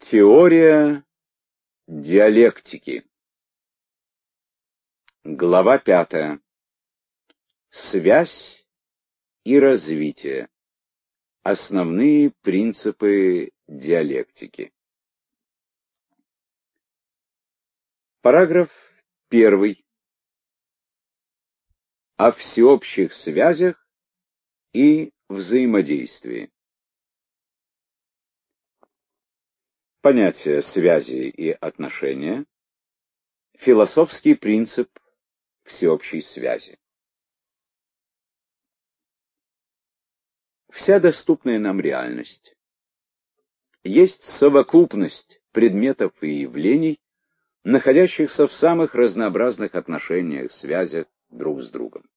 Теория диалектики. Глава 5. Связь и развитие. Основные принципы диалектики. Параграф 1. О всеобщих связях и взаимодействии. Понятие связи и отношения. Философский принцип всеобщей связи. Вся доступная нам реальность есть совокупность предметов и явлений, находящихся в самых разнообразных отношениях, связях друг с другом.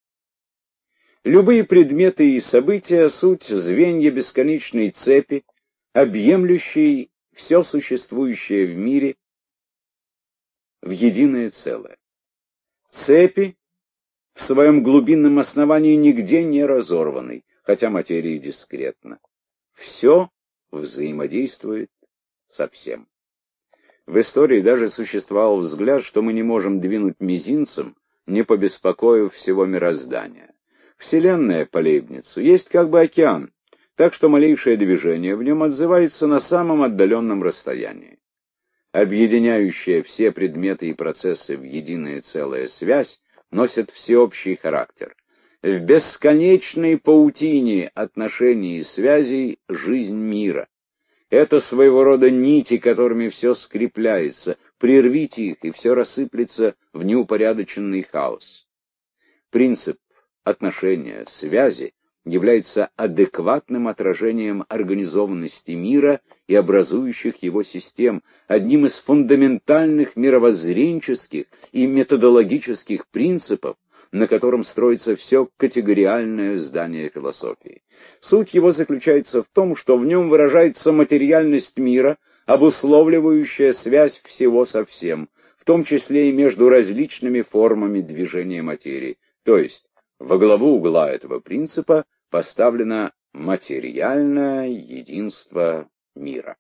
Любые предметы и события — суть звенья бесконечной цепи, объемлющей все существующее в мире в единое целое. Цепи в своем глубинном основании нигде не разорваны, хотя материя дискретна. Все взаимодействует со всем. В истории даже существовал взгляд, что мы не можем двинуть мизинцем, не побеспокоив всего мироздания. Вселенная по Лейбницу есть как бы океан, так что малейшее движение в нем отзывается на самом отдаленном расстоянии. Объединяющая все предметы и процессы в единое целое связь носит всеобщий характер. В бесконечной паутине отношений и связей жизнь мира. Это своего рода нити, которыми все скрепляется. Прервите их, и все рассыплется в неупорядоченный хаос. Принцип отношения, связи является адекватным отражением организованности мира и образующих его систем, одним из фундаментальных мировоззренческих и методологических принципов, на котором строится все категориальное здание философии. Суть его заключается в том, что в нем выражается материальность мира, обусловливающая связь всего со всем, в том числе и между различными формами движения материи. То есть, во главу угла этого принципа поставлено материальное единство мира.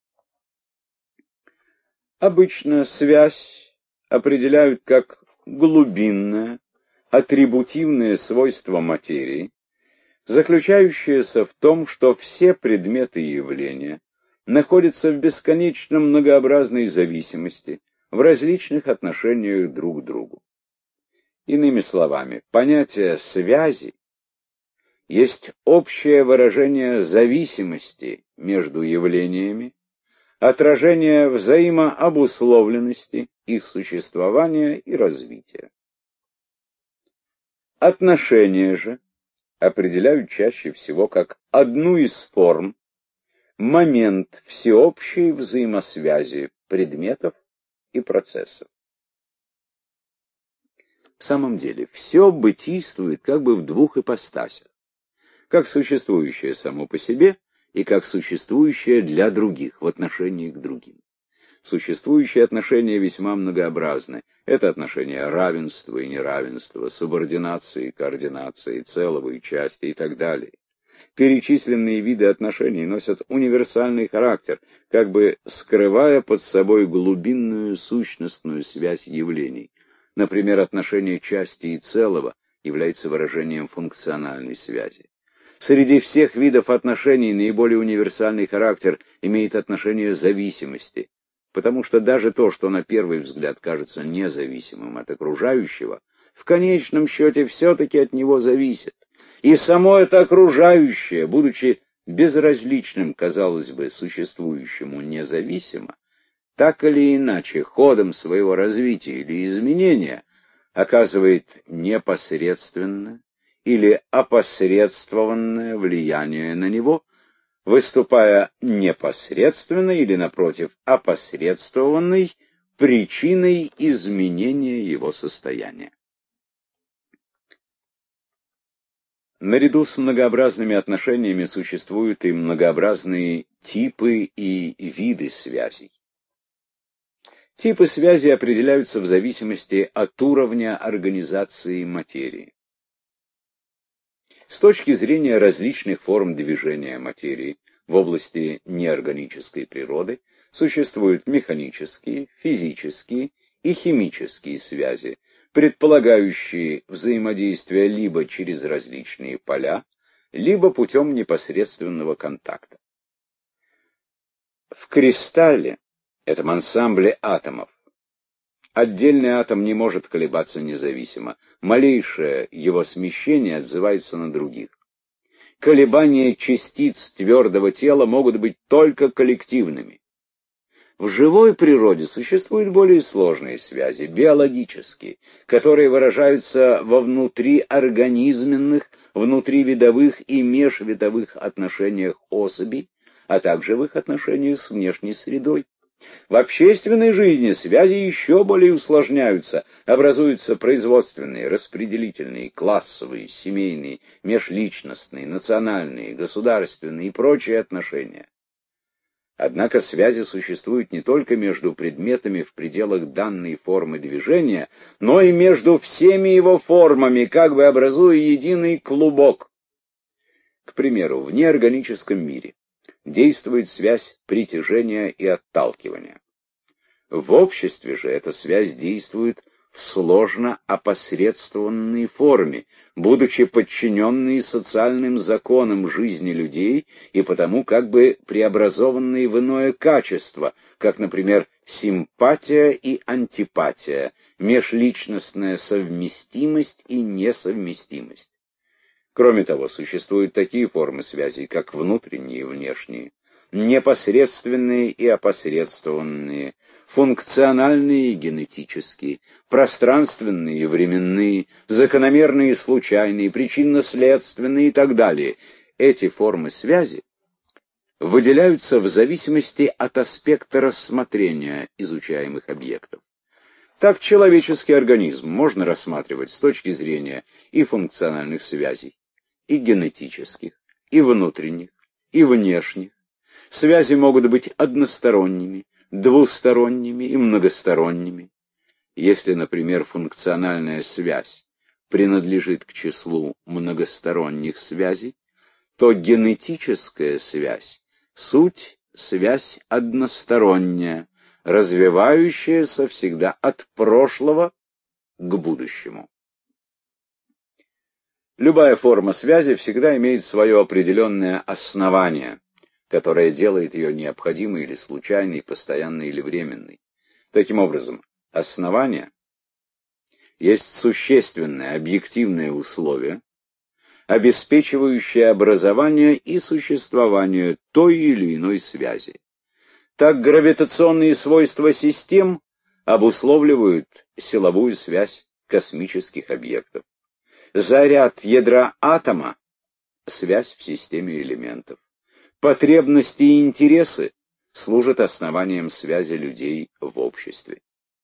Обычно связь определяют как глубинное, атрибутивное свойство материи, заключающееся в том, что все предметы и явления находятся в бесконечно многообразной зависимости, в различных отношениях друг к другу. Иными словами, понятие связи есть общее выражение зависимости между явлениями, отражение взаимообусловленности их существования и развития. Отношения же определяют чаще всего как одну из форм, момент всеобщей взаимосвязи предметов и процессов. В самом деле, все бытийствует как бы в двух ипостасях, как существующее само по себе и как существующее для других, в отношении к другим. Существующие отношения весьма многообразны. Это отношения равенства и неравенства, субординации, координации, целого и части и так далее. Перечисленные виды отношений носят универсальный характер, как бы скрывая под собой глубинную сущностную связь явлений. Например, отношение части и целого является выражением функциональной связи. Среди всех видов отношений наиболее универсальный характер имеет отношение зависимости, потому что даже то, что на первый взгляд кажется независимым от окружающего, в конечном счете все-таки от него зависит. И само это окружающее, будучи безразличным, казалось бы, существующему независимо, так или иначе, ходом своего развития или изменения оказывает непосредственное или опосредствованное влияние на него, выступая непосредственно или, напротив, опосредствованной причиной изменения его состояния. Наряду с многообразными отношениями существуют и многообразные типы и виды связей. Типы связи определяются в зависимости от уровня организации материи. С точки зрения различных форм движения материи в области неорганической природы Существуют механические, физические и химические связи, предполагающие взаимодействие либо через различные поля, либо путем непосредственного контакта. В кристалле, этом ансамбле атомов, отдельный атом не может колебаться независимо. Малейшее его смещение отзывается на других. Колебания частиц твердого тела могут быть только коллективными. В живой природе существуют более сложные связи, биологические, которые выражаются во внутриорганизменных, внутривидовых и межвидовых отношениях особей, а также в их отношениях с внешней средой. В общественной жизни связи еще более усложняются, образуются производственные, распределительные, классовые, семейные, межличностные, национальные, государственные и прочие отношения. Однако связи существуют не только между предметами в пределах данной формы движения, но и между всеми его формами, как бы образуя единый клубок. К примеру, в неорганическом мире действует связь притяжения и отталкивания. В обществе же эта связь действует в сложно опосредствованной форме, будучи подчиненной социальным законам жизни людей и потому как бы преобразованной в иное качество, как, например, симпатия и антипатия, межличностная совместимость и несовместимость. Кроме того, существуют такие формы связей, как внутренние и внешние, непосредственные и опосредствованные, функциональные и генетические, пространственные и временные, закономерные и случайные, причинно-следственные и так далее. Эти формы связи выделяются в зависимости от аспекта рассмотрения изучаемых объектов. Так человеческий организм можно рассматривать с точки зрения и функциональных связей, и генетических, и внутренних, и внешних. Связи могут быть односторонними, двусторонними и многосторонними. Если, например, функциональная связь принадлежит к числу многосторонних связей, то генетическая связь — суть связь односторонняя, развивающаяся всегда от прошлого к будущему. Любая форма связи всегда имеет свое определенное основание, которое делает ее необходимой или случайной, постоянной или временной. Таким образом, основание есть существенное объективное условие, обеспечивающее образование и существование той или иной связи. Так гравитационные свойства систем обусловливают силовую связь космических объектов. Заряд ядра атома — связь в системе элементов. Потребности и интересы служат основанием связи людей в обществе.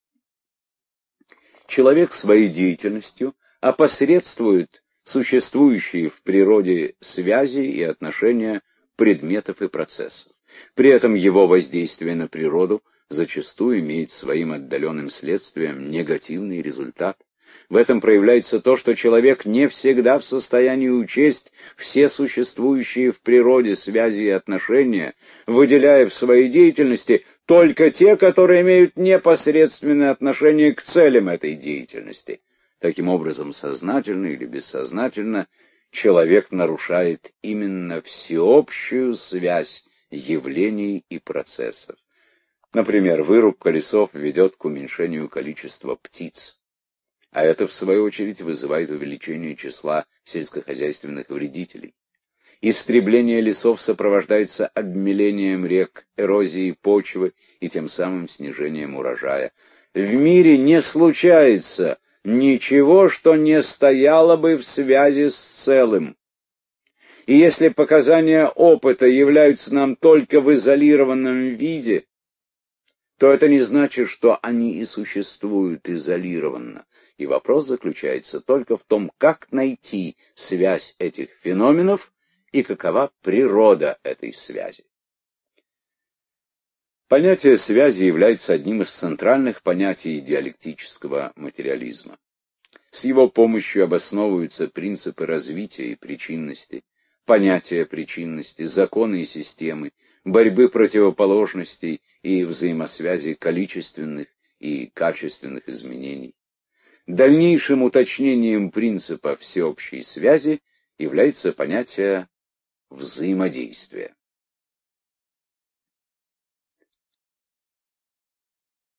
Человек своей деятельностью опосредствует существующие в природе связи и отношения предметов и процессов. При этом его воздействие на природу зачастую имеет своим отдаленным следствием негативный результат. В этом проявляется то, что человек не всегда в состоянии учесть все существующие в природе связи и отношения, выделяя в своей деятельности только те, которые имеют непосредственное отношение к целям этой деятельности. Таким образом, сознательно или бессознательно, человек нарушает именно всеобщую связь явлений и процессов. Например, вырубка лесов ведет к уменьшению количества птиц, а это, в свою очередь, вызывает увеличение числа сельскохозяйственных вредителей. Истребление лесов сопровождается обмелением рек, эрозией почвы и тем самым снижением урожая. В мире не случается ничего, что не стояло бы в связи с целым. И если показания опыта являются нам только в изолированном виде, то это не значит, что они и существуют изолированно. И вопрос заключается только в том, как найти связь этих феноменов и какова природа этой связи. Понятие связи является одним из центральных понятий диалектического материализма. С его помощью обосновываются принципы развития и причинности, понятия причинности, законы и системы, борьбы противоположностей и взаимосвязи количественных и качественных изменений. Дальнейшим уточнением принципа всеобщей связи является понятие взаимодействия.